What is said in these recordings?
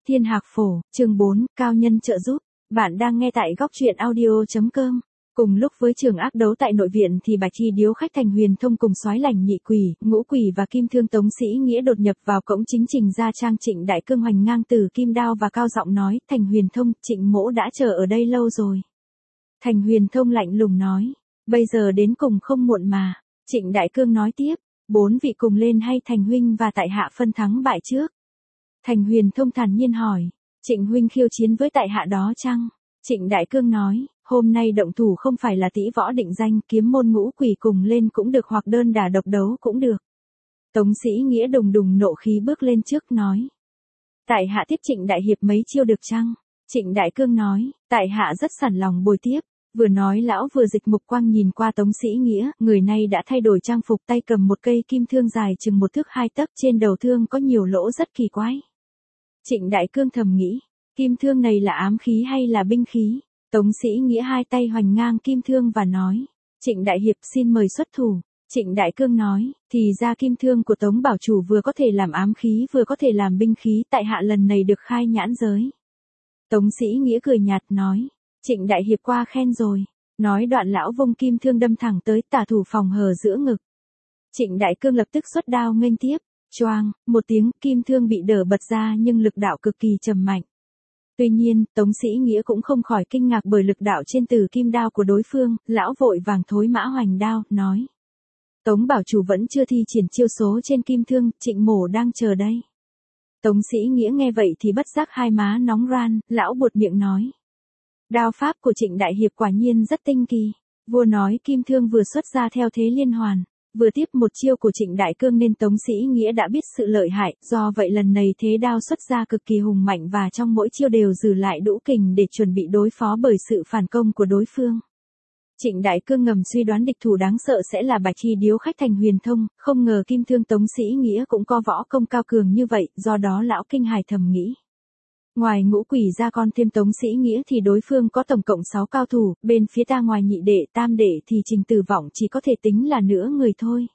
Thiên Hạc Phổ, chương 4, cao nhân trợ giúp. Bạn đang nghe tại góc truyện audio.com. Cùng lúc với trường ác đấu tại nội viện thì Bạch Chi điếu khách Thành Huyền Thông cùng soái lành nhị quỷ, ngũ quỷ và kim thương Tống Sĩ Nghĩa đột nhập vào cổng chính Trình gia trang. Trịnh Đại Cương hoành ngang từ kim đao và cao giọng nói, Thành Huyền Thông, Trịnh mỗ đã chờ ở đây lâu rồi. Thành Huyền Thông lạnh lùng nói, bây giờ đến cùng không muộn mà. Trịnh Đại Cương nói tiếp, 4 vị cùng lên hay Thành huynh và tại hạ phân thắng bại trước? Thành Huyền Thông thản nhiên hỏi, Trịnh huynh khiêu chiến với tại hạ đó chăng? Trịnh Đại Cương nói, hôm nay động thủ không phải là Tĩ Võ định danh, kiếm môn ngũ quỷ cùng lên cũng được hoặc đơn đả độc đấu cũng được. Tống Sĩ Nghĩa đùng đùng nộ khí bước lên trước nói, tại hạ tiếp Trịnh đại hiệp mấy chiêu được chăng? Trịnh Đại Cương nói, tại hạ rất sẵn lòng bồi tiếp. Vừa nói lão vừa dịch mục quang nhìn qua Tống Sĩ Nghĩa, người này đã thay đổi trang phục, tay cầm một cây kim thương dài chừng 1 thước 2 tấc, trên đầu thương có nhiều lỗ rất kỳ quái. Trịnh Đại Cương thầm nghĩ, kim thương này là ám khí hay là binh khí? Tống Sĩ Nghĩa hai tay hoành ngang kim thương và nói, Trịnh đại hiệp xin mời xuất thủ. Trịnh Đại Cương nói, thì ra kim thương của Tống bảo chủ vừa có thể làm ám khí vừa có thể làm binh khí, tại hạ lần này được khai nhãn giới. Tống Sĩ Nghĩa cười nhạt nói, Trịnh đại hiệp qua khen rồi. Nói đoạn lão vung kim thương đâm thẳng tới, tả thủ phòng hờ giữa ngực. Trịnh Đại Cương lập tức xuất đao nghênh tiếp, choang, một tiếng, kim thương bị đỡ bật ra nhưng lực đạo cực kỳ trầm mạnh. Tuy nhiên, Tống Sĩ Nghĩa cũng không khỏi kinh ngạc bởi lực đạo trên từ kim đao của đối phương, lão vội vàng thối mã hoành đao, nói. Tống bảo chủ vẫn chưa thi triển chiêu số trên kim thương, Trịnh mổ đang chờ đây. Tống Sĩ Nghĩa nghe vậy thì bất giác hai má nóng ran, lão buột miệng nói. Đao pháp của Trịnh đại hiệp quả nhiên rất tinh kỳ. Vua nói kim thương vừa xuất ra theo thế liên hoàn, vừa tiếp một chiêu của Trịnh Đại Cương nên Tống Sĩ Nghĩa đã biết sự lợi hại, do vậy lần này thế đao xuất ra cực kỳ hùng mạnh và trong mỗi chiêu đều giữ lại đủ kình để chuẩn bị đối phó bởi sự phản công của đối phương. Trịnh Đại Cương ngầm suy đoán địch thủ đáng sợ sẽ là Bạch Chi điếu khách Thành Huyền Thông, không ngờ kim thương Tống Sĩ Nghĩa cũng có võ công cao cường như vậy, do đó lão kinh hài thầm nghĩ. Ngoài ngũ quỷ ra con thêm Tống Sĩ Nghĩa thì đối phương có tổng cộng 6 cao thủ, bên phía ta ngoài nhị đệ tam đệ thì Trình Tử Vọng chỉ có thể tính là nửa người thôi.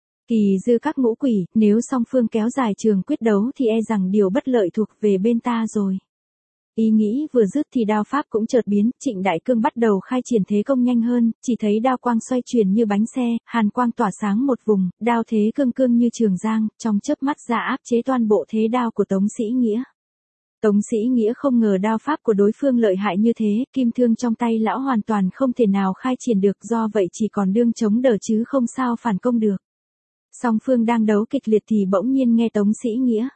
Kỳ dư các ngũ quỷ, nếu song phương kéo dài trường quyết đấu thì e rằng điều bất lợi thuộc về bên ta rồi. Ý nghĩ vừa dứt thì đao pháp cũng chợt biến, Trịnh Đại Cương bắt đầu khai triển thế công nhanh hơn, chỉ thấy đao quang xoay chuyển như bánh xe, hàn quang tỏa sáng một vùng, đao thế cương cương như trường giang, trong chớp mắt ra áp chế toàn bộ thế đao của Tống Sĩ Nghĩa. Tống Sĩ Nghĩa không ngờ đao pháp của đối phương lợi hại như thế, kim thương trong tay lão hoàn toàn không thể nào khai triển được, do vậy chỉ còn đương chống đỡ chứ không sao phản công được. Song phương đang đấu kịch liệt thì bỗng nhiên nghe Tống Sĩ Nghĩa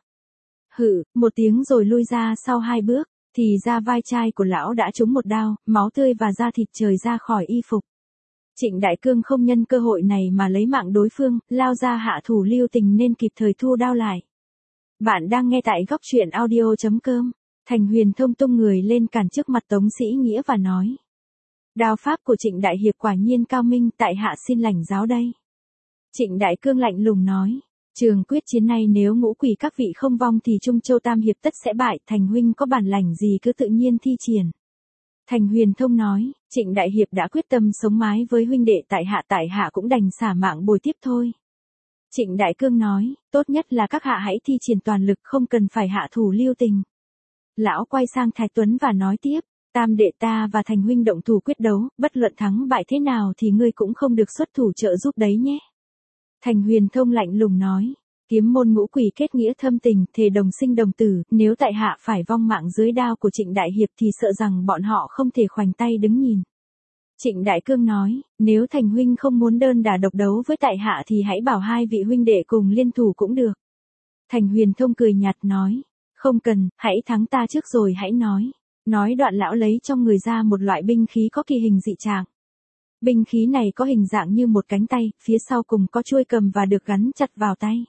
hự một tiếng rồi lui ra sau 2 bước, thì ra vai trai của lão đã trúng một đao, máu tươi và da thịt trời ra khỏi y phục. Trịnh Đại Cương không nhân cơ hội này mà lấy mạng đối phương, lao ra hạ thủ lưu tình nên kịp thời thu đao lại. Bạn đang nghe tại góc truyện audio.com. Thành Huyền Thông tung người lên cản trước mặt Tống Sĩ Nghĩa và nói. Đao pháp của Trịnh đại hiệp quả nhiên cao minh, tại hạ xin lãnh giáo đây. Trịnh Đại Cương lạnh lùng nói. Trường quyết chiến này nếu ngũ quỷ các vị không vong thì Trung Châu Tam hiệp tất sẽ bại, Thành huynh có bản lãnh gì cứ tự nhiên thi triển. Thành Huyền Thông nói, Trịnh đại hiệp đã quyết tâm sống mái với huynh đệ tại hạ cũng đành xả mạng bồi tiếp thôi. Trịnh Đại Cương nói, tốt nhất là các hạ hãy thi triển toàn lực, không cần phải hạ thủ lưu tình. Lão quay sang Thái Tuấn và nói tiếp, tam đệ ta và Thành huynh động thủ quyết đấu, bất luận thắng bại thế nào thì ngươi cũng không được xuất thủ trợ giúp đấy nhé. Thành Huyền Thông lạnh lùng nói, kiếm môn ngũ quỷ kết nghĩa thâm tình, thề đồng sinh đồng tử, nếu tại hạ phải vong mạng dưới đao của Trịnh đại hiệp thì sợ rằng bọn họ không thể khoanh tay đứng nhìn. Trịnh Đại Cương nói, nếu Thành huynh không muốn đơn đả độc đấu với tại hạ thì hãy bảo 2 vị huynh đệ cùng liên thủ cũng được. Thành Huyền Thông cười nhạt nói, không cần, hãy thắng ta trước rồi hãy nói. Nói đoạn lão lấy trong người ra một loại binh khí có kỳ hình dị trạng. Binh khí này có hình dạng như một cánh tay, phía sau cùng có chuôi cầm và được gắn chặt vào tay.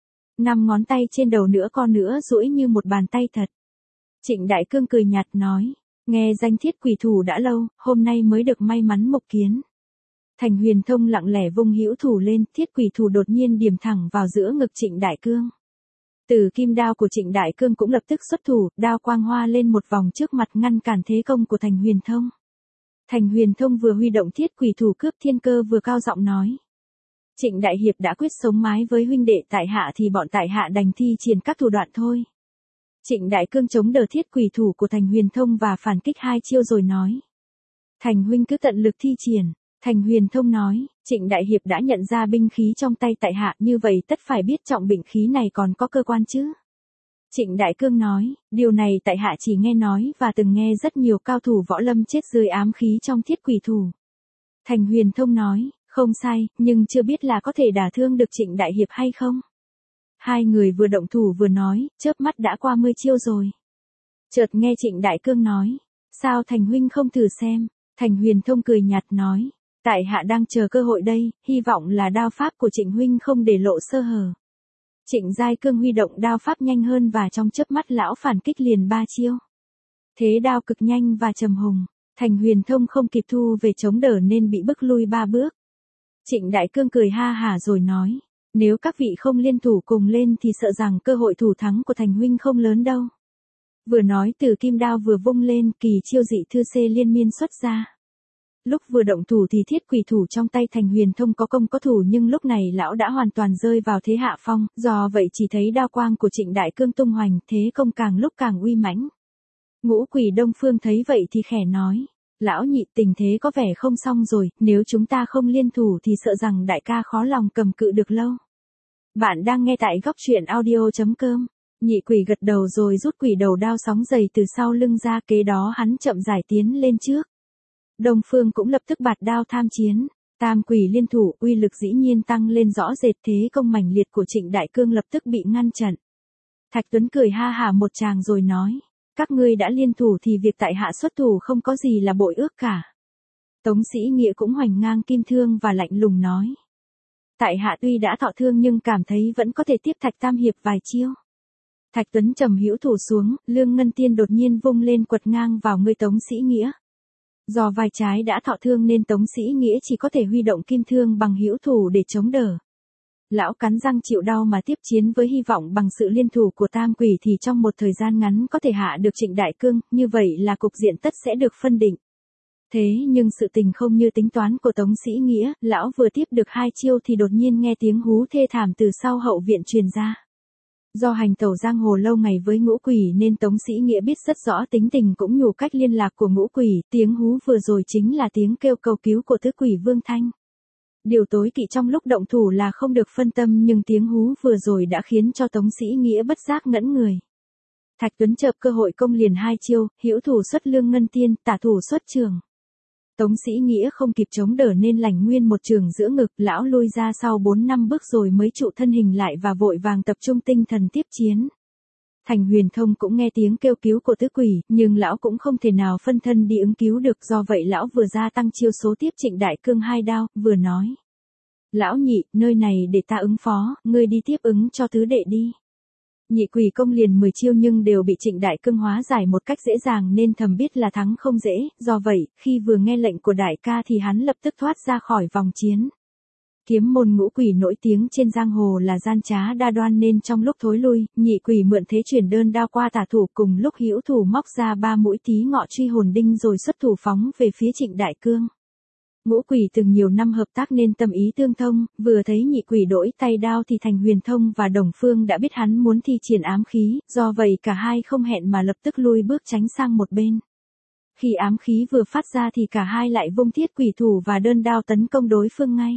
5 ngón tay trên đầu nữa con nữa duỗi như một bàn tay thật. Trịnh Đại Cương cười nhạt nói. Nghe danh Thiết Quỷ Thủ đã lâu, hôm nay mới được may mắn mục kiến. Thành Huyền Thông lặng lẽ vung hữu thủ lên, Thiết Quỷ Thủ đột nhiên điểm thẳng vào giữa ngực Trịnh Đại Cương. Từ kim đao của Trịnh Đại Cương cũng lập tức xuất thủ, đao quang hoa lên một vòng trước mặt ngăn cản thế công của Thành Huyền Thông. Thành Huyền Thông vừa huy động Thiết Quỷ Thủ cướp thiên cơ vừa cao giọng nói. Trịnh đại hiệp đã quyết sống mái với huynh đệ tại hạ thì bọn tại hạ đành thi triển các thủ đoạn thôi. Trịnh Đại Cương chống đỡ thiết quỷ thủ của Thành Huyền Thông và phản kích 2 chiêu rồi nói. Thành huynh cứ tận lực thi triển. Thành Huyền Thông nói, Trịnh Đại Hiệp đã nhận ra binh khí trong tay tại hạ như vậy tất phải biết trọng binh khí này còn có cơ quan chứ. Trịnh Đại Cương nói, điều này tại hạ chỉ nghe nói và từng nghe rất nhiều cao thủ võ lâm chết dưới ám khí trong thiết quỷ thủ. Thành Huyền Thông nói, không sai, nhưng chưa biết là có thể đả thương được Trịnh Đại Hiệp hay không. Hai người vừa động thủ vừa nói, chớp mắt đã qua 10 chiêu rồi. Chợt nghe Trịnh Đại Cương nói, sao Thành huynh không thử xem. Thành Huyền Thông cười nhạt nói, tại hạ đang chờ cơ hội đây, hy vọng là đao pháp của Trịnh huynh không để lộ sơ hở. Trịnh Giai Cương huy động đao pháp nhanh hơn và trong chớp mắt lão phản kích liền 3 chiêu. Thế đao cực nhanh và trầm hùng, Thành Huyền Thông không kịp thu về chống đỡ nên bị bức lui 3 bước. Trịnh Đại Cương cười ha hả rồi nói, nếu các vị không liên thủ cùng lên thì sợ rằng cơ hội thủ thắng của Thành huynh không lớn đâu. Vừa nói từ kim đao vừa vung lên, kỳ chiêu dị thư xê liên miên xuất ra. Lúc vừa động thủ thì thiết quỷ thủ trong tay Thành Huyền Thông có công có thủ, nhưng lúc này lão đã hoàn toàn rơi vào thế hạ phong, do vậy chỉ thấy đao quang của Trịnh Đại Cương tung hoành, thế công càng lúc càng uy mãnh. Ngũ Quỷ Đông Phương thấy vậy thì khẽ nói, lão nhị, tình thế có vẻ không xong rồi, nếu chúng ta không liên thủ thì sợ rằng đại ca khó lòng cầm cự được lâu. Bạn đang nghe tại góc truyện audio.com. Nhị quỷ gật đầu rồi rút quỷ đầu đao sóng dày từ sau lưng ra, kế đó hắn chậm rãi tiến lên trước. Đông Phương cũng lập tức bạt đao tham chiến. Tam quỷ liên thủ, uy lực dĩ nhiên tăng lên rõ rệt, thế công mãnh liệt của Trịnh Đại Cương lập tức bị ngăn chặn. Thạch Tuấn cười ha hả một tràng rồi nói, các ngươi đã liên thủ thì việc tại hạ xuất thủ không có gì là bội ước cả. Tống Sĩ Nghĩa cũng hoành ngang kim thương và lạnh lùng nói, tại hạ tuy đã thọ thương nhưng cảm thấy vẫn có thể tiếp Thạch Tam hiệp vài chiêu. Thạch Tuấn trầm hữu thủ xuống, Lương Ngân Tiên đột nhiên vung lên quật ngang vào người Tống Sĩ Nghĩa. Do vai trái đã thọ thương nên Tống Sĩ Nghĩa chỉ có thể huy động kim thương bằng hữu thủ để chống đỡ. Lão cắn răng chịu đau mà tiếp chiến với hy vọng bằng sự liên thủ của Tam Quỷ thì trong một thời gian ngắn có thể hạ được Trịnh Đại Cương, như vậy là cục diện tất sẽ được phân định. Thế nhưng sự tình không như tính toán của Tống Sĩ Nghĩa, lão vừa tiếp được 2 chiêu thì đột nhiên nghe tiếng hú thê thảm từ sau hậu viện truyền ra. Do hành tẩu giang hồ lâu ngày với ngũ quỷ nên Tống Sĩ Nghĩa biết rất rõ tính tình cũng nhủ cách liên lạc của ngũ quỷ, tiếng hú vừa rồi chính là tiếng kêu cầu cứu của tứ quỷ Vương Thanh. Điều tối kỵ trong lúc động thủ là không được phân tâm, nhưng tiếng hú vừa rồi đã khiến cho Tống Sĩ Nghĩa bất giác ngẩn người. Thạch Tuấn chợp cơ hội công liền 2 chiêu, hữu thủ xuất Lương Ngân Tiên, tả thủ xuất trường. Tống Sĩ Nghĩa không kịp chống đỡ nên lãnh nguyên một trường giữa ngực, lão lui ra sau 4-5 bước rồi mới trụ thân hình lại và vội vàng tập trung tinh thần tiếp chiến. Thành Huyền Thông cũng nghe tiếng kêu cứu của tứ quỷ, nhưng lão cũng không thể nào phân thân đi ứng cứu được, do vậy lão vừa gia tăng chiêu số tiếp Trịnh Đại Cương 2 đao, vừa nói. Lão nhị, nơi này để ta ứng phó, ngươi đi tiếp ứng cho tứ đệ đi. Nhị quỷ công liền 10 chiêu nhưng đều bị Trịnh Đại Cương hóa giải một cách dễ dàng nên thầm biết là thắng không dễ, do vậy, khi vừa nghe lệnh của đại ca thì hắn lập tức thoát ra khỏi vòng chiến. Kiếm môn ngũ quỷ nổi tiếng trên giang hồ là gian trá đa đoan nên trong lúc thối lui, nhị quỷ mượn thế chuyển đơn đao qua tả thủ, cùng lúc hữu thủ móc ra 3 mũi tí ngọ truy hồn đinh rồi xuất thủ phóng về phía Trịnh Đại Cương. Ngũ quỷ từng nhiều năm hợp tác nên tâm ý tương thông, vừa thấy nhị quỷ đổi tay đao thì Thành Huyền Thông và Đồng Phương đã biết hắn muốn thi triển ám khí, do vậy cả hai không hẹn mà lập tức lui bước tránh sang một bên. Khi ám khí vừa phát ra thì cả hai lại vung thiết quỷ thủ và đơn đao tấn công đối phương ngay.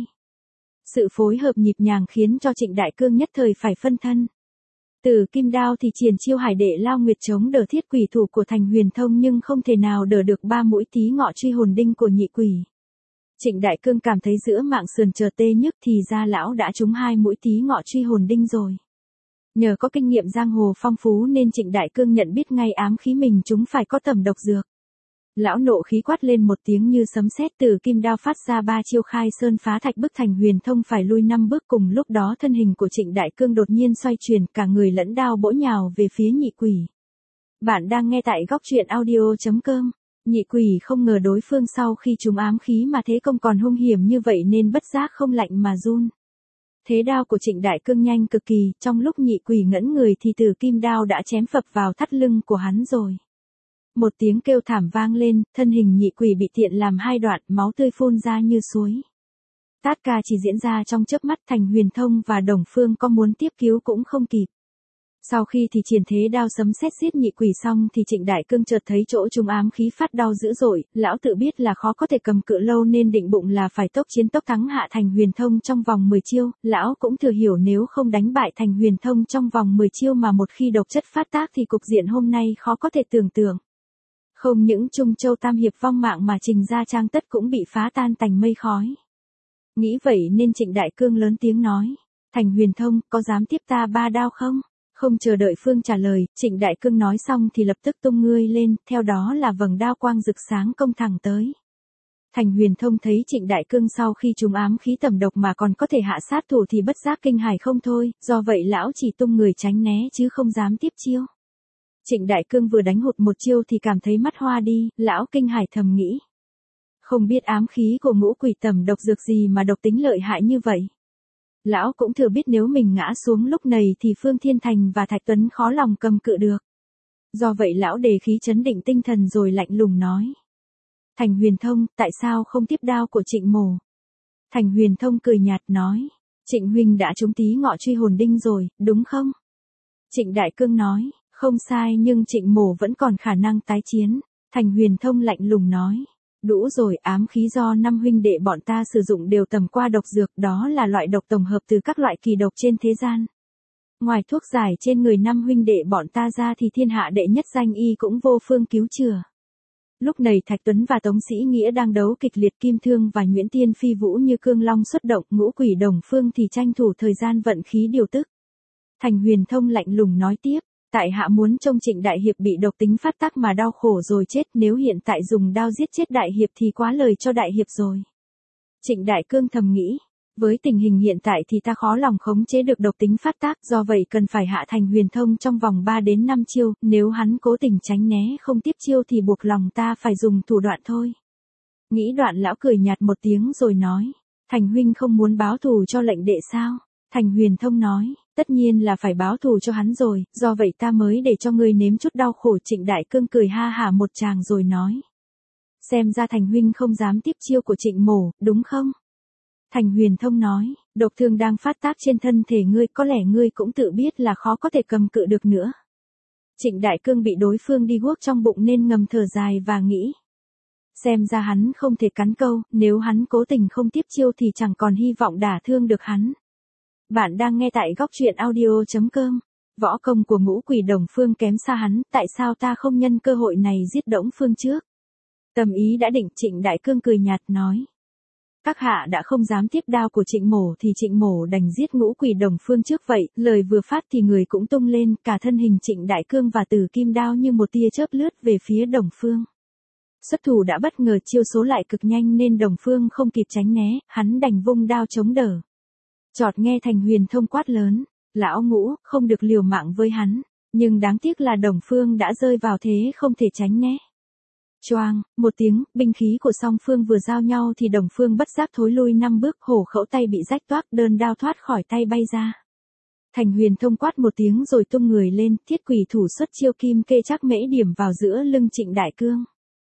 Sự phối hợp nhịp nhàng khiến cho Trịnh Đại Cương nhất thời phải phân thân. Từ kim đao thì triển chiêu Hải Đệ Lao Nguyệt chống đỡ thiết quỷ thủ của Thành Huyền Thông nhưng không thể nào đỡ được 3 mũi tí ngọ truy hồn đinh của nhị quỷ. Trịnh Đại Cương cảm thấy giữa mạng sườn chờ tê nhức thì ra lão đã trúng 2 mũi tí ngọ truy hồn đinh rồi. Nhờ có kinh nghiệm giang hồ phong phú nên Trịnh Đại Cương nhận biết ngay ám khí mình trúng phải có tầm độc dược. Lão nộ khí quát lên một tiếng như sấm sét, từ kim đao phát ra 3 chiêu khai sơn phá thạch bức Thành Huyền Thông phải lui 5 bước, cùng lúc đó thân hình của Trịnh Đại Cương đột nhiên xoay chuyển, cả người lẫn đao bổ nhào về phía nhị quỷ. Bạn đang nghe tại góc truyện audio.com. Nhị quỷ không ngờ đối phương sau khi trúng ám khí mà thế công còn hung hiểm như vậy nên bất giác không lạnh mà run. Thế đao của Trịnh Đại Cương nhanh cực kỳ, trong lúc nhị quỷ ngẩn người thì từ kim đao đã chém phập vào thắt lưng của hắn rồi. Một tiếng kêu thảm vang lên, thân hình nhị quỷ bị tiện làm 2 đoạn, máu tươi phun ra như suối. Tát ca chỉ diễn ra trong chớp mắt, Thành Huyền Thông và Đồng Phương có muốn tiếp cứu cũng không kịp. Sau khi thì triển thế đao sấm sét giết nhị quỷ xong thì Trịnh Đại Cương chợt thấy chỗ trúng ám khí phát đau dữ dội, lão tự biết là khó có thể cầm cự lâu nên định bụng là phải tốc chiến tốc thắng hạ Thành Huyền Thông trong vòng 10 chiêu, lão cũng thừa hiểu nếu không đánh bại Thành Huyền Thông trong vòng 10 chiêu mà một khi độc chất phát tác thì cục diện hôm nay khó có thể tưởng tượng. Không những Trung Châu Tam Hiệp vong mạng mà Trình gia trang tất cũng bị phá tan thành mây khói. Nghĩ vậy nên Trịnh Đại Cương lớn tiếng nói, Thành Huyền Thông, có dám tiếp ta 3 đao không? Không chờ đợi Phương trả lời, Trịnh Đại Cương nói xong thì lập tức tung ngươi lên, theo đó là vầng đao quang rực sáng công thẳng tới. Thành Huyền Thông thấy Trịnh Đại Cương sau khi trúng ám khí tầm độc mà còn có thể hạ sát thủ thì bất giác kinh hãi không thôi, do vậy lão chỉ tung người tránh né chứ không dám tiếp chiêu. Trịnh Đại Cương vừa đánh hụt một chiêu thì cảm thấy mắt hoa đi, lão kinh hãi thầm nghĩ. Không biết ám khí của ngũ quỷ tầm độc dược gì mà độc tính lợi hại như vậy. Lão cũng thừa biết nếu mình ngã xuống lúc này thì Phương Thiên Thành và Thạch Tuấn khó lòng cầm cự được. Do vậy lão đề khí trấn định tinh thần rồi lạnh lùng nói. Thành Huyền Thông, tại sao không tiếp đao của Trịnh Mổ? Thành Huyền Thông cười nhạt nói. Trịnh huynh đã trúng tí ngọ truy hồn đinh rồi, đúng không? Trịnh Đại Cương nói, không sai nhưng Trịnh Mổ vẫn còn khả năng tái chiến. Thành Huyền Thông lạnh lùng nói. Đủ rồi, ám khí do 5 huynh đệ bọn ta sử dụng đều tầm qua độc dược, đó là loại độc tổng hợp từ các loại kỳ độc trên thế gian. Ngoài thuốc giải trên người 5 huynh đệ bọn ta ra thì thiên hạ đệ nhất danh y cũng vô phương cứu chữa. Lúc này Thạch Tuấn và Tống Sĩ Nghĩa đang đấu kịch liệt, Kim Thương và Nguyễn Tiên Phi Vũ như cương long xuất động, ngũ quỷ Đồng Phương thì tranh thủ thời gian vận khí điều tức. Thành Huyền Thông lạnh lùng nói tiếp. Tại hạ muốn trông Trịnh Đại Hiệp bị độc tính phát tác mà đau khổ rồi chết, nếu hiện tại dùng đao giết chết Đại Hiệp thì quá lời cho Đại Hiệp rồi. Trịnh Đại Cương thầm nghĩ, với tình hình hiện tại thì ta khó lòng khống chế được độc tính phát tác, do vậy cần phải hạ Thành Huyền Thông trong vòng 3 đến 5 chiêu, nếu hắn cố tình tránh né không tiếp chiêu thì buộc lòng ta phải dùng thủ đoạn thôi. Nghĩ đoạn lão cười nhạt một tiếng rồi nói, Thành huynh không muốn báo thù cho lệnh đệ sao? Thành Huyền Thông nói, tất nhiên là phải báo thù cho hắn rồi, do vậy ta mới để cho ngươi nếm chút đau khổ. Trịnh Đại Cương cười ha hả một tràng rồi nói. Xem ra Thành huynh không dám tiếp chiêu của Trịnh Mổ, đúng không? Thành Huyền Thông nói, độc thương đang phát tác trên thân thể ngươi, có lẽ ngươi cũng tự biết là khó có thể cầm cự được nữa. Trịnh Đại Cương bị đối phương đi guốc trong bụng nên ngầm thở dài và nghĩ. Xem ra hắn không thể cắn câu, nếu hắn cố tình không tiếp chiêu thì chẳng còn hy vọng đả thương được hắn. Bạn đang nghe tại góc truyện audio.com. Võ công của ngũ quỷ Đồng Phương kém xa hắn, tại sao ta không nhân cơ hội này giết Đổng Phương trước? Tâm ý đã định, Trịnh Đại Cương cười nhạt nói. Các hạ đã không dám tiếp đao của Trịnh Mổ thì Trịnh Mổ đành giết ngũ quỷ Đồng Phương trước vậy. Lời vừa phát thì người cũng tung lên, cả thân hình Trịnh Đại Cương và Tử Kim đao như một tia chớp lướt về phía Đồng Phương. Xuất thủ đã bất ngờ, chiêu số lại cực nhanh nên Đồng Phương không kịp tránh né, hắn đành vung đao chống đỡ. Chợt nghe Thành Huyền Thông quát lớn, lão Ngũ, không được liều mạng với hắn, nhưng đáng tiếc là Đồng Phương đã rơi vào thế không thể tránh né. Choang, một tiếng, binh khí của song phương vừa giao nhau thì Đồng Phương bất giác thối lui 5 bước, hổ khẩu tay bị rách toác, đơn đao thoát khỏi tay bay ra. Thành Huyền Thông quát một tiếng rồi tung người lên, thiết quỷ thủ xuất chiêu kim kê trắc mễ điểm vào giữa lưng Trịnh Đại Cương.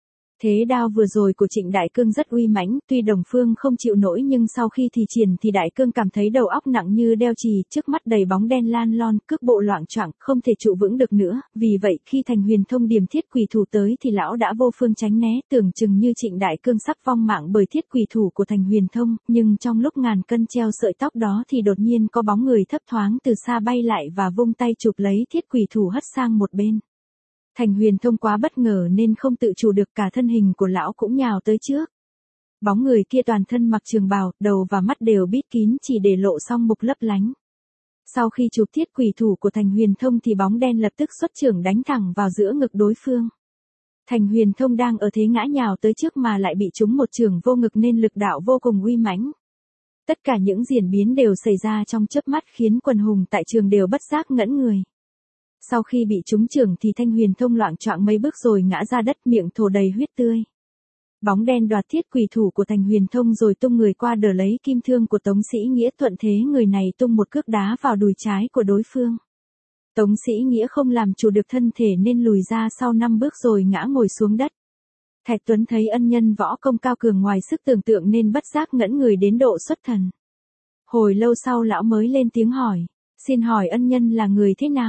Thế đao vừa rồi của Trịnh Đại Cương rất uy mãnh, tuy Đồng Phương không chịu nổi nhưng sau khi thì triển thì Đại Cương cảm thấy đầu óc nặng như đeo chì, trước mắt đầy bóng đen lan lon, cước bộ loạng choạng, không thể trụ vững được nữa, vì vậy khi Thành Huyền Thông điểm thiết quỷ thủ tới thì lão đã vô phương tránh né, tưởng chừng như Trịnh Đại Cương sắp vong mạng bởi thiết quỷ thủ của Thành Huyền Thông, nhưng trong lúc ngàn cân treo sợi tóc đó thì đột nhiên có bóng người thấp thoáng từ xa bay lại và vung tay chụp lấy thiết quỷ thủ hất sang một bên. Thành Huyền Thông quá bất ngờ nên không tự chủ được, cả thân hình của lão cũng nhào tới trước. Bóng người kia toàn thân mặc trường bào, đầu và mắt đều bít kín chỉ để lộ song mục lấp lánh. Sau khi chụp thiết quỷ thủ của Thành Huyền Thông thì bóng đen lập tức xuất chưởng đánh thẳng vào giữa ngực đối phương. Thành Huyền Thông đang ở thế ngã nhào tới trước mà lại bị trúng một chưởng vô ngực nên lực đạo vô cùng uy mãnh. Tất cả những diễn biến đều xảy ra trong chớp mắt khiến quần hùng tại trường đều bất giác ngẩn người. Sau khi bị trúng chưởng thì Thành Huyền Thông loạng choạng mấy bước rồi ngã ra đất, miệng thổ đầy huyết tươi. Bóng đen đoạt thiết quỷ thủ của Thành Huyền Thông rồi tung người qua đỡ lấy kim thương của Tống Sĩ Nghĩa, thuận thế người này tung một cước đá vào đùi trái của đối phương. Tống Sĩ Nghĩa không làm chủ được thân thể nên lùi ra sau 5 bước rồi ngã ngồi xuống đất. Thạch Tuấn thấy ân nhân võ công cao cường ngoài sức tưởng tượng nên bất giác ngẩn người đến độ xuất thần. Hồi lâu sau lão mới lên tiếng hỏi, xin hỏi ân nhân là người thế nào?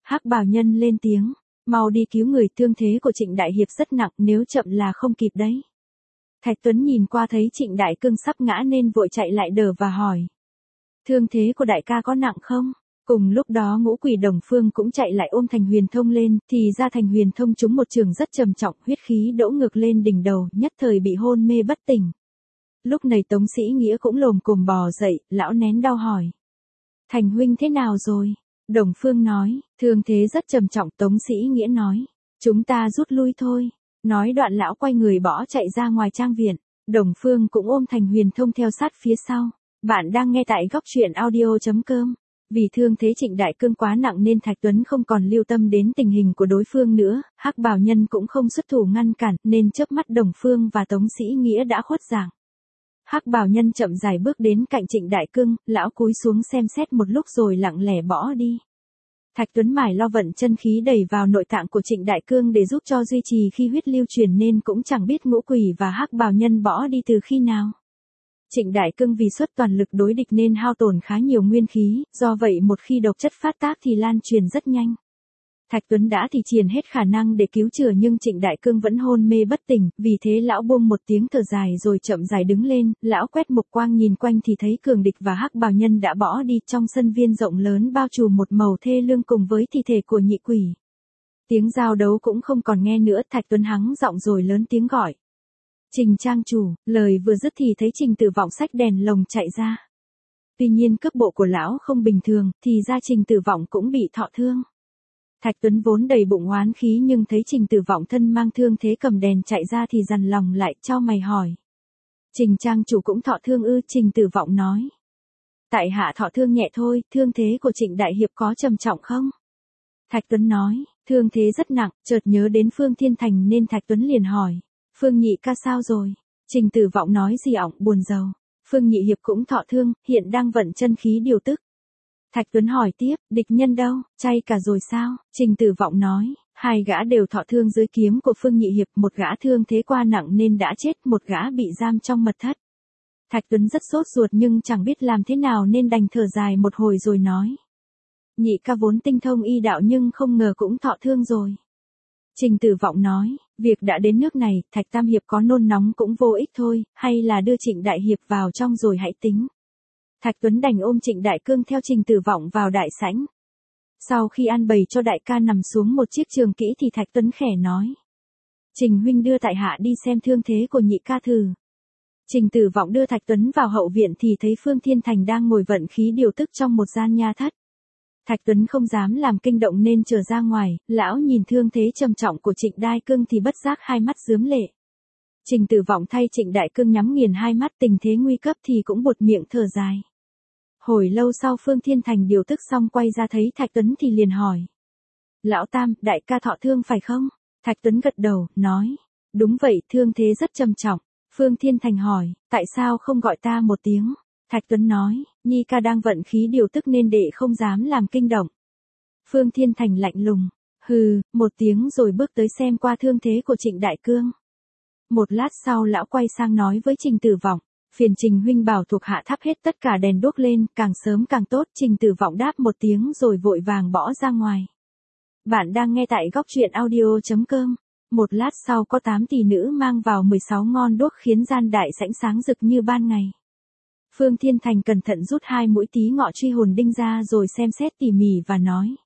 Hắc bào nhân lên tiếng, mau đi cứu người, thương thế của Trịnh Đại Hiệp rất nặng, nếu chậm là không kịp đấy. Thạch Tuấn nhìn qua thấy Trịnh Đại Cương sắp ngã nên vội chạy lại đỡ và hỏi. Thương thế của đại ca có nặng không? Cùng lúc đó Ngũ Quỷ Đồng Phương cũng chạy lại ôm Thành Huyền Thông lên, thì ra Thành Huyền Thông trúng một chưởng rất trầm trọng, huyết khí đỗ ngược lên đỉnh đầu, nhất thời bị hôn mê bất tỉnh. Lúc này Tống Sĩ Nghĩa cũng lồm cồm bò dậy, lão nén đau hỏi. Thành huynh thế nào rồi? Đồng Phương nói, thương thế rất trầm trọng. Tống Sĩ Nghĩa nói, chúng ta rút lui thôi. Nói đoạn lão quay người bỏ chạy ra ngoài trang viện. Đồng Phương cũng ôm Thành Huyền Thông theo sát phía sau. Bạn đang nghe tại góc truyện audio.com. Vì thương thế Trịnh Đại Cương quá nặng nên Thạch Tuấn không còn lưu tâm đến tình hình của đối phương nữa, Hắc bào nhân cũng không xuất thủ ngăn cản, nên chớp mắt Đồng Phương và Tống Sĩ Nghĩa đã khuất dạng. Hắc bào nhân chậm rãi bước đến cạnh Trịnh Đại Cương, lão cúi xuống xem xét một lúc rồi lặng lẽ bỏ đi. Thạch Tuấn mải lo vận chân khí đẩy vào nội tạng của Trịnh Đại Cương để giúp cho duy trì khi huyết lưu truyền nên cũng chẳng biết Ngũ Quỷ và Hắc bào nhân bỏ đi từ khi nào. Trịnh Đại Cương vì xuất toàn lực đối địch nên hao tổn khá nhiều nguyên khí, do vậy một khi độc chất phát tác thì lan truyền rất nhanh. Thạch Tuấn đã thì triển hết khả năng để cứu chữa nhưng Trịnh Đại Cương vẫn hôn mê bất tỉnh, vì thế lão buông một tiếng thở dài rồi chậm rãi đứng lên, lão quét mục quang nhìn quanh thì thấy cường địch và Hắc bào nhân đã bỏ đi, trong sân viên rộng lớn bao trùm một màu thê lương cùng với thi thể của nhị quỷ. Tiếng giao đấu cũng không còn nghe nữa, Thạch Tuấn hắng giọng rồi lớn tiếng gọi. Trình trang chủ, lời vừa dứt thì thấy Trình Tử Vọng xách đèn lồng chạy ra. Tuy nhiên cước bộ của lão không bình thường, thì ra Trình Tử Vọng cũng bị thọ thương. Thạch Tuấn vốn đầy bụng oán khí nhưng thấy Trình Tử Vọng thân mang thương thế cầm đèn chạy ra thì dằn lòng lại, chau mày hỏi. Trình trang chủ cũng thọ thương ư? Trình Tử Vọng nói. Tại hạ thọ thương nhẹ thôi, thương thế của Trịnh Đại Hiệp có trầm trọng không? Thạch Tuấn nói, thương thế rất nặng, chợt nhớ đến Phương Thiên Thành nên Thạch Tuấn liền hỏi. Phương nhị ca sao rồi? Trình Tử Vọng nói gì ỏng buồn rầu. Phương nhị hiệp cũng thọ thương, hiện đang vận chân khí điều tức. Thạch Tuấn hỏi tiếp, địch nhân đâu, chay cả rồi sao? Trình Tử Vọng nói, hai gã đều thọ thương dưới kiếm của Phương nhị hiệp, một gã thương thế qua nặng nên đã chết, một gã bị giam trong mật thất. Thạch Tuấn rất sốt ruột nhưng chẳng biết làm thế nào nên đành thở dài một hồi rồi nói. Nhị ca vốn tinh thông y đạo nhưng không ngờ cũng thọ thương rồi. Trình Tử Vọng nói, việc đã đến nước này, Thạch Tam Hiệp có nôn nóng cũng vô ích thôi, hay là đưa Trịnh Đại Hiệp vào trong rồi hãy tính. Thạch Tuấn đành ôm Trịnh Đại Cương theo Trình Tử Vọng vào đại sảnh. Sau khi an bày cho đại ca nằm xuống một chiếc giường kỹ thì Thạch Tuấn khẽ nói. Trình huynh đưa tại hạ đi xem thương thế của nhị ca thử. Trình Tử Vọng đưa Thạch Tuấn vào hậu viện thì thấy Phương Thiên Thành đang ngồi vận khí điều tức trong một gian nha thất. Thạch Tuấn không dám làm kinh động nên trở ra ngoài, lão nhìn thương thế trầm trọng của Trịnh Đại Cương thì bất giác hai mắt rướm lệ. Trình Tử Vọng thay Trịnh Đại Cương nhắm nghiền hai mắt, tình thế nguy cấp thì cũng buột miệng thở dài. Hồi lâu sau Phương Thiên Thành điều tức xong quay ra thấy Thạch Tuấn thì liền hỏi. Lão Tam, đại ca thọ thương phải không? Thạch Tuấn gật đầu, nói. Đúng vậy, thương thế rất trầm trọng. Phương Thiên Thành hỏi, tại sao không gọi ta một tiếng? Thạch Tuấn nói, Nhi ca đang vận khí điều tức nên đệ không dám làm kinh động. Phương Thiên Thành lạnh lùng, hừ, một tiếng rồi bước tới xem qua thương thế của Trịnh Đại Cương. Một lát sau lão quay sang nói với Trình Tử Vọng, phiền Trình huynh bảo thuộc hạ thắp hết tất cả đèn đuốc lên, càng sớm càng tốt. Trình Tử Vọng đáp một tiếng rồi vội vàng bỏ ra ngoài. Bạn đang nghe tại góc truyện audio.com. Một lát sau có 8 tỷ nữ mang vào 16 ngon đuốc khiến gian đại sảnh sáng rực như ban ngày. Phương Thiên Thành cẩn thận rút 2 mũi tí ngọ truy hồn đinh ra rồi xem xét tỉ mỉ và nói.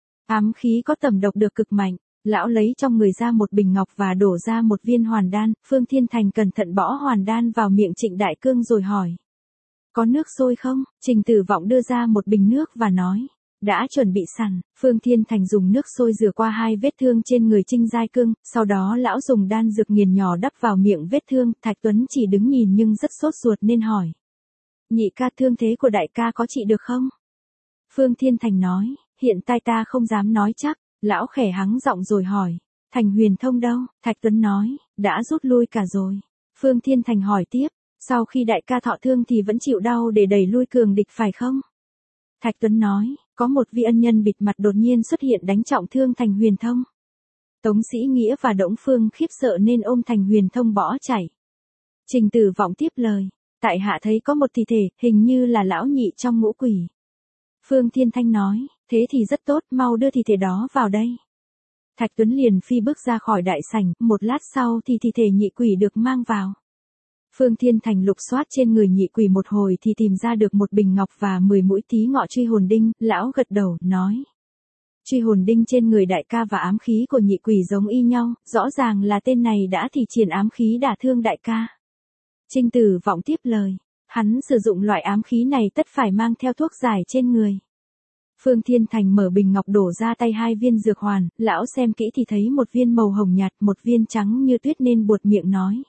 Ám khí có tầm độc được cực mạnh. Lão lấy trong người ra một bình ngọc và đổ ra một viên hoàn đan. Phương Thiên Thành cẩn thận bỏ hoàn đan vào miệng Trịnh Đại Cương rồi hỏi. Có nước sôi không? Trình Tử Vọng đưa ra một bình nước và nói. Đã chuẩn bị sẵn. Phương Thiên Thành dùng nước sôi rửa qua 2 vết thương trên người Trịnh Đại Cương, sau đó lão dùng đan dược nghiền nhỏ đắp vào miệng vết thương. Thạch Tuấn chỉ đứng nhìn nhưng rất sốt ruột nên hỏi. Nhị ca, thương thế của đại ca có trị được không? Phương Thiên Thành nói, hiện tại ta không dám nói chắc. Lão khẽ hắng giọng rồi hỏi, Thành Huyền Thông đâu? Thạch Tuấn nói, đã rút lui cả rồi. Phương Thiên Thành hỏi tiếp, sau khi đại ca thọ thương thì vẫn chịu đau để đẩy lui cường địch phải không? Thạch Tuấn nói, có một vị ân nhân bịt mặt đột nhiên xuất hiện đánh trọng thương Thành Huyền Thông. Tống Sĩ Nghĩa và Đổng Phương khiếp sợ nên ôm Thành Huyền Thông bỏ chạy. Trình Tử Vọng tiếp lời, tại hạ thấy có một thi thể, hình như là lão nhị trong ngũ quỷ. Phương Thiên Thanh nói, Thế thì rất tốt, mau đưa thi thể đó vào đây. Thạch Tuấn liền phi bước ra khỏi đại sảnh, một lát sau thì thi thể nhị quỷ được mang vào. Phương Thiên Thành lục soát trên người nhị quỷ một hồi thì tìm ra được một bình ngọc và 10 mũi tí ngọ truy hồn đinh, lão gật đầu, nói. Truy hồn đinh trên người đại ca và ám khí của nhị quỷ giống y nhau, rõ ràng là tên này đã thi triển ám khí đả thương đại ca. Trinh Tử Vọng tiếp lời, hắn sử dụng loại ám khí này tất phải mang theo thuốc giải trên người. Phương Thiên Thành mở bình ngọc đổ ra tay 2 viên dược hoàn, lão xem kỹ thì thấy một viên màu hồng nhạt, một viên trắng như tuyết nên buột miệng nói.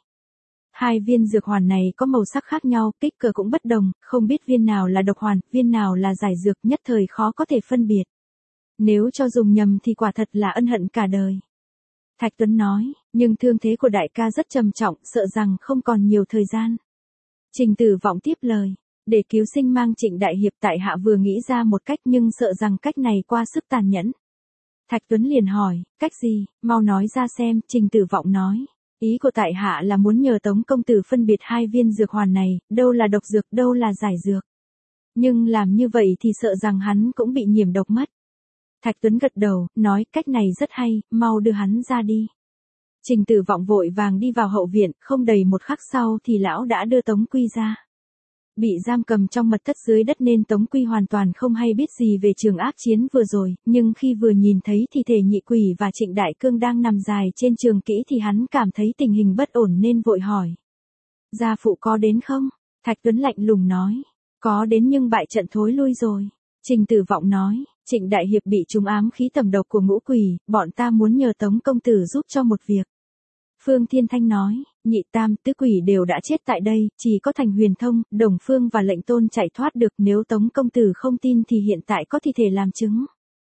2 viên dược hoàn này có màu sắc khác nhau, kích cỡ cũng bất đồng, không biết viên nào là độc hoàn, viên nào là giải dược, nhất thời khó có thể phân biệt. Nếu cho dùng nhầm thì quả thật là ân hận cả đời. Thạch Tuấn nói, nhưng thương thế của đại ca rất trầm trọng, sợ rằng không còn nhiều thời gian. Trình Tử Vọng tiếp lời, để cứu sinh mang Trịnh đại hiệp tại hạ vừa nghĩ ra một cách nhưng sợ rằng cách này qua sức tàn nhẫn. Thạch Tuấn liền hỏi, cách gì, mau nói ra xem, Trình Tử Vọng nói. Ý của tại hạ là muốn nhờ Tống công tử phân biệt 2 viên dược hoàn này, đâu là độc dược, đâu là giải dược. Nhưng làm như vậy thì sợ rằng hắn cũng bị nhiễm độc mất. Thạch Tuấn gật đầu, nói cách này rất hay, mau đưa hắn ra đi. Trình Tử Vọng vội vàng đi vào hậu viện, không đầy một khắc sau thì lão đã đưa Tống Quy ra. Bị giam cầm trong mật thất dưới đất nên Tống Quy hoàn toàn không hay biết gì về trường ác chiến vừa rồi, nhưng khi vừa nhìn thấy thi thể nhị quỷ và Trịnh Đại Cương đang nằm dài trên trường kỹ thì hắn cảm thấy tình hình bất ổn nên vội hỏi. Gia phụ có đến không? Thạch Tuấn lạnh lùng nói. Có đến nhưng bại trận thối lui rồi. Trình Tử Vọng nói, Trịnh đại hiệp bị trúng ám khí tầm độc của ngũ quỷ, bọn ta muốn nhờ Tống công tử giúp cho một việc. Phương Thiên Thanh nói, nhị tam tứ quỷ đều đã chết tại đây, chỉ có Thành Huyền Thông, Đồng Phương và Lệnh Tôn chạy thoát được, nếu Tống công tử không tin thì hiện tại có thi thể làm chứng.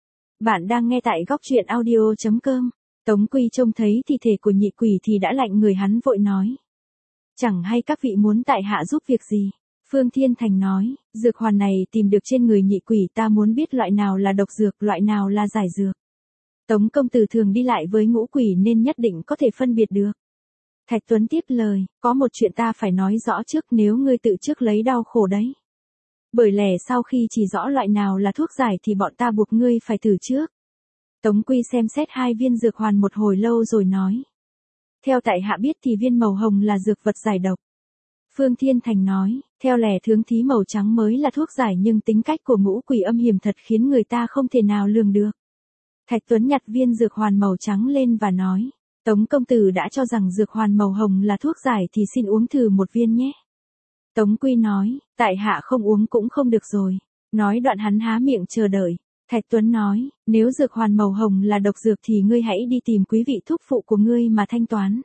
Bạn đang nghe tại góc truyện audio.com. Tống Quy trông thấy thi thể của nhị quỷ thì đã lạnh người, hắn vội nói. Chẳng hay các vị muốn tại hạ giúp việc gì? Phương Thiên Thành nói, dược hoàn này tìm được trên người nhị quỷ, ta muốn biết loại nào là độc dược, loại nào là giải dược. Tống công tử thường đi lại với ngũ quỷ nên nhất định có thể phân biệt được. Thạch Tuấn tiếp lời, có một chuyện ta phải nói rõ trước, nếu ngươi tự trước lấy đau khổ đấy. Bởi lẽ sau khi chỉ rõ loại nào là thuốc giải thì bọn ta buộc ngươi phải thử trước. Tống Quy xem xét 2 viên dược hoàn một hồi lâu rồi nói. Theo tại hạ biết thì viên màu hồng là dược vật giải độc. Phương Thiên Thành nói, theo lẽ thường thí màu trắng mới là thuốc giải, nhưng tính cách của ngũ quỷ âm hiểm thật khiến người ta không thể nào lường được. Thạch Tuấn nhặt viên dược hoàn màu trắng lên và nói, Tống công tử đã cho rằng dược hoàn màu hồng là thuốc giải thì xin uống thử một viên nhé. Tống Quy nói, tại hạ không uống cũng không được rồi. Nói đoạn hắn há miệng chờ đợi. Thạch Tuấn nói, nếu dược hoàn màu hồng là độc dược thì ngươi hãy đi tìm quý vị thúc phụ của ngươi mà thanh toán.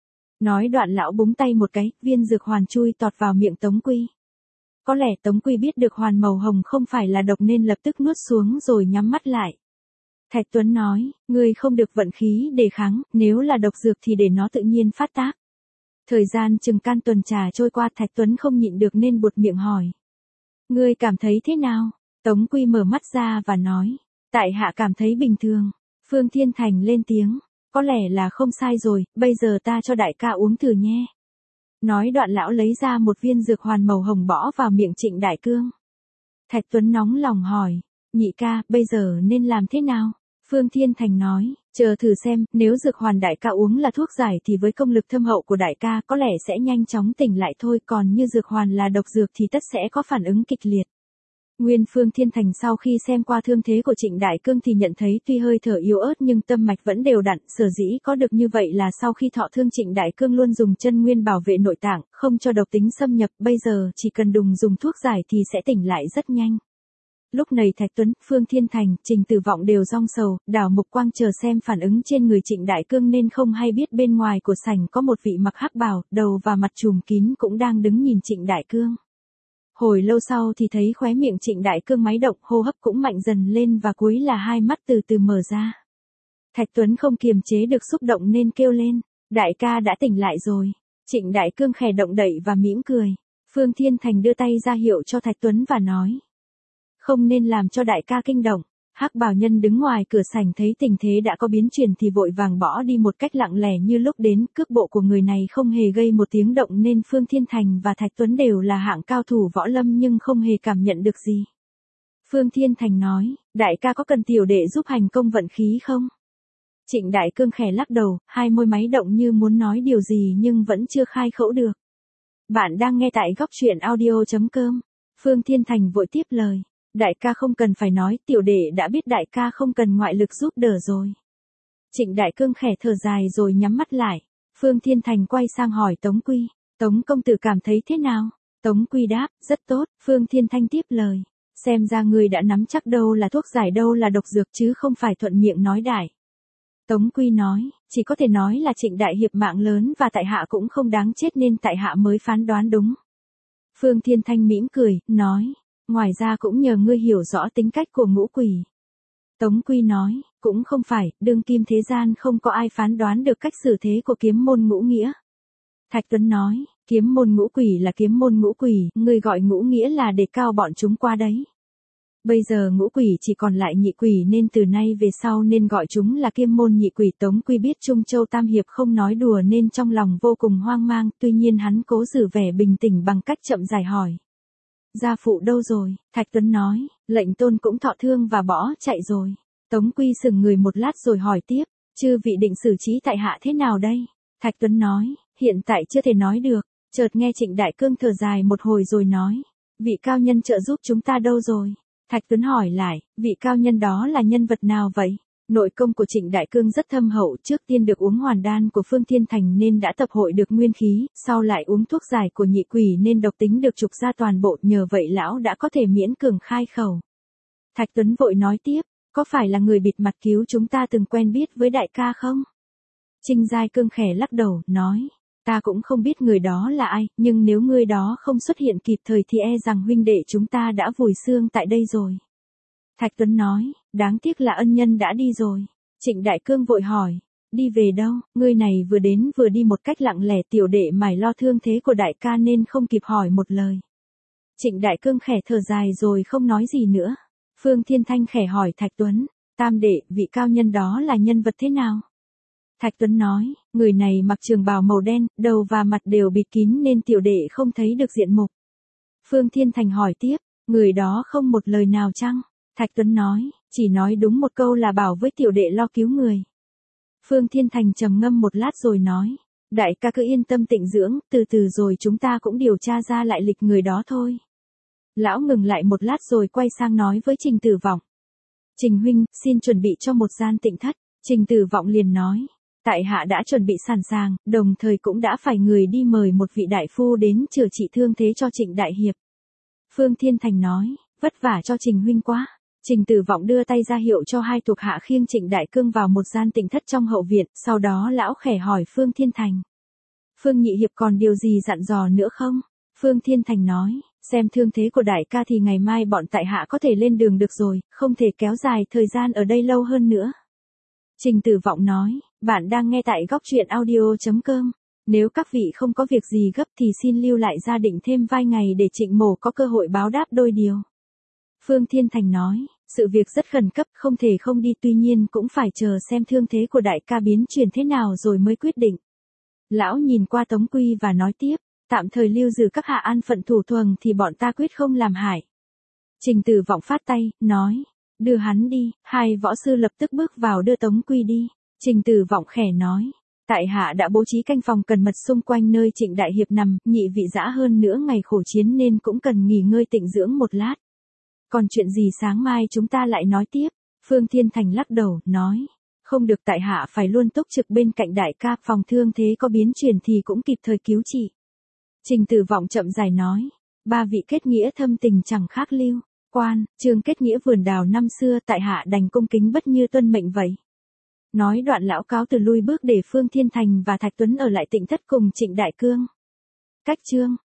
Nói đoạn lão búng tay một cái, viên dược hoàn chui tọt vào miệng Tống Quy. Có lẽ Tống Quy biết được hoàn màu hồng không phải là độc nên lập tức nuốt xuống rồi nhắm mắt lại. Thạch Tuấn nói, ngươi không được vận khí đề kháng, nếu là độc dược thì để nó tự nhiên phát tác. Thời gian chừng can tuần trà trôi qua, Thạch Tuấn không nhịn được nên buột miệng hỏi. Ngươi cảm thấy thế nào? Tống Quy mở mắt ra và nói, tại hạ cảm thấy bình thường. Phương Thiên Thành lên tiếng, có lẽ là không sai rồi, bây giờ ta cho đại ca uống thử nhé. Nói đoạn lão lấy ra một viên dược hoàn màu hồng bỏ vào miệng Trịnh Đại Cương. Thạch Tuấn nóng lòng hỏi, nhị ca, bây giờ nên làm thế nào? Phương Thiên Thành nói, chờ thử xem, nếu dược hoàn đại ca uống là thuốc giải thì với công lực thâm hậu của đại ca có lẽ sẽ nhanh chóng tỉnh lại thôi, còn như dược hoàn là độc dược thì tất sẽ có phản ứng kịch liệt. Nguyên Phương Thiên Thành sau khi xem qua thương thế của Trịnh Đại Cương thì nhận thấy tuy hơi thở yếu ớt nhưng tâm mạch vẫn đều đặn, sở dĩ có được như vậy là sau khi thọ thương Trịnh Đại Cương luôn dùng chân nguyên bảo vệ nội tạng, không cho độc tính xâm nhập, bây giờ chỉ cần dùng thuốc giải thì sẽ tỉnh lại rất nhanh. Lúc này Thạch Tuấn, Phương Thiên Thành, Trình Tử Vọng đều rong sầu, đảo mục quang chờ xem phản ứng trên người Trịnh Đại Cương nên không hay biết bên ngoài của sảnh có một vị mặc hắc bào, đầu và mặt trùm kín cũng đang đứng nhìn Trịnh Đại Cương. Hồi lâu sau thì thấy khóe miệng Trịnh Đại Cương máy động, hô hấp cũng mạnh dần lên và cuối là hai mắt từ từ mở ra. Thạch Tuấn không kiềm chế được xúc động nên kêu lên, đại ca đã tỉnh lại rồi. Trịnh Đại Cương khẽ động đậy và mỉm cười. Phương Thiên Thành đưa tay ra hiệu cho Thạch Tuấn và nói, không nên làm cho đại ca kinh động. Hắc bào nhân đứng ngoài cửa sảnh thấy tình thế đã có biến chuyển thì vội vàng bỏ đi một cách lặng lẽ như lúc đến, cước bộ của người này không hề gây một tiếng động nên Phương Thiên Thành và Thạch Tuấn đều là hạng cao thủ võ lâm nhưng không hề cảm nhận được gì. Phương Thiên Thành nói, đại ca có cần tiểu đệ giúp hành công vận khí không? Trịnh Đại Cương khẽ lắc đầu, hai môi máy động như muốn nói điều gì nhưng vẫn chưa khai khẩu được. Bạn đang nghe tại góc truyện audio.com. Phương Thiên Thành vội tiếp lời. Đại ca không cần phải nói, tiểu đệ đã biết đại ca không cần ngoại lực giúp đỡ rồi. Trịnh Đại Cương khẽ thở dài rồi nhắm mắt lại. Phương Thiên Thành quay sang hỏi Tống Quy. Tống công tử cảm thấy thế nào? Tống Quy đáp, rất tốt. Phương Thiên Thanh tiếp lời. Xem ra người đã nắm chắc đâu là thuốc giải đâu là độc dược chứ không phải thuận miệng nói đại. Tống Quy nói, chỉ có thể nói là Trịnh đại hiệp mạng lớn và tại hạ cũng không đáng chết nên tại hạ mới phán đoán đúng. Phương Thiên Thanh mỉm cười, nói, ngoài ra cũng nhờ ngươi hiểu rõ tính cách của ngũ quỷ. Tống Quy nói, cũng không phải, đương kim thế gian không có ai phán đoán được cách xử thế của kiếm môn ngũ nghĩa. Thạch Tuấn nói, kiếm môn ngũ quỷ là kiếm môn ngũ quỷ, ngươi gọi ngũ nghĩa là để cao bọn chúng qua đấy. Bây giờ ngũ quỷ chỉ còn lại nhị quỷ nên từ nay về sau nên gọi chúng là kiêm môn nhị quỷ. Tống Quy biết Trung Châu Tam Hiệp không nói đùa nên trong lòng vô cùng hoang mang, tuy nhiên hắn cố giữ vẻ bình tĩnh bằng cách chậm rãi hỏi. Gia phụ đâu rồi? Thạch Tuấn nói, lệnh tôn cũng thọ thương và bỏ chạy rồi. Tống Quy sững người một lát rồi hỏi tiếp, chư vị định xử trí tại hạ thế nào đây? Thạch Tuấn nói, hiện tại chưa thể nói được. Chợt nghe Trịnh Đại Cương thở dài một hồi rồi nói, vị cao nhân trợ giúp chúng ta đâu rồi? Thạch Tuấn hỏi lại, vị cao nhân đó là nhân vật nào vậy? Nội công của Trịnh Đại Cương rất thâm hậu, trước tiên được uống hoàn đan của Phương Thiên Thành nên đã tập hội được nguyên khí, sau lại uống thuốc giải của nhị quỷ nên độc tính được trục ra toàn bộ, nhờ vậy lão đã có thể miễn cường khai khẩu. Thạch Tuấn vội nói tiếp, có phải là người bịt mặt cứu chúng ta từng quen biết với đại ca không? Trinh Giai Cương khẽ lắc đầu, nói, ta cũng không biết người đó là ai, nhưng nếu người đó không xuất hiện kịp thời thì e rằng huynh đệ chúng ta đã vùi xương tại đây rồi. Thạch Tuấn nói, đáng tiếc là ân nhân đã đi rồi. Trịnh Đại Cương vội hỏi, đi về đâu? Người này vừa đến vừa đi một cách lặng lẽ, tiểu đệ mải lo thương thế của đại ca nên không kịp hỏi một lời. Trịnh Đại Cương khẽ thở dài rồi không nói gì nữa. Phương Thiên Thanh khẽ hỏi Thạch Tuấn, tam đệ, vị cao nhân đó là nhân vật thế nào? Thạch Tuấn nói, người này mặc trường bào màu đen, đầu và mặt đều bịt kín nên tiểu đệ không thấy được diện mục. Phương Thiên Thành hỏi tiếp, người đó không một lời nào chăng? Thạch Tuấn nói, chỉ nói đúng một câu là bảo với tiểu đệ lo cứu người. Phương Thiên Thành trầm ngâm một lát rồi nói, đại ca cứ yên tâm tịnh dưỡng, từ từ rồi chúng ta cũng điều tra ra lại lịch người đó thôi. Lão ngừng lại một lát rồi quay sang nói với Trình Tử Vọng. Trình huynh, xin chuẩn bị cho một gian tịnh thất. Trình Tử Vọng liền nói, tại hạ đã chuẩn bị sẵn sàng, đồng thời cũng đã phải người đi mời một vị đại phu đến chữa trị thương thế cho Trịnh đại hiệp. Phương Thiên Thành nói, vất vả cho Trình huynh quá. Trình Tử Vọng đưa tay ra hiệu cho hai thuộc hạ khiêng Trịnh Đại Cương vào một gian tịnh thất trong hậu viện, sau đó lão khẽ hỏi Phương Thiên Thành. Phương nhị hiệp còn điều gì dặn dò nữa không? Phương Thiên Thành nói, xem thương thế của đại ca thì ngày mai bọn tại hạ có thể lên đường được rồi, không thể kéo dài thời gian ở đây lâu hơn nữa. Trình Tử Vọng nói, bạn đang nghe tại góc truyện audio.com. Nếu các vị không có việc gì gấp thì xin lưu lại gia định thêm vài ngày để Trịnh mổ có cơ hội báo đáp đôi điều. Phương Thiên Thành nói, sự việc rất khẩn cấp, không thể không đi, tuy nhiên cũng phải chờ xem thương thế của đại ca biến chuyển thế nào rồi mới quyết định. Lão nhìn qua Tống Quy và nói tiếp, tạm thời lưu giữ các hạ an phận thủ thuần thì bọn ta quyết không làm hại. Trình Tử Vọng phát tay, nói, đưa hắn đi. Hai võ sư lập tức bước vào đưa Tống Quy đi. Trình Tử Vọng khẽ nói, tại hạ đã bố trí canh phòng cần mật xung quanh nơi Trịnh đại hiệp nằm, nhị vị dã hơn nữa ngày khổ chiến nên cũng cần nghỉ ngơi tịnh dưỡng một lát. Còn chuyện gì sáng mai chúng ta lại nói tiếp. Phương Thiên Thành lắc đầu, nói, không được, tại hạ phải luôn túc trực bên cạnh đại ca, phòng thương thế có biến chuyển thì cũng kịp thời cứu trị. Trình Tử Vọng chậm rãi nói, ba vị kết nghĩa thâm tình chẳng khác lưu quan, chương kết nghĩa vườn đào năm xưa, tại hạ đành cung kính bất như tuân mệnh vậy. Nói đoạn lão cáo từ lui bước để Phương Thiên Thành và Thạch Tuấn ở lại tịnh thất cùng Trịnh Đại Cương. Cách chương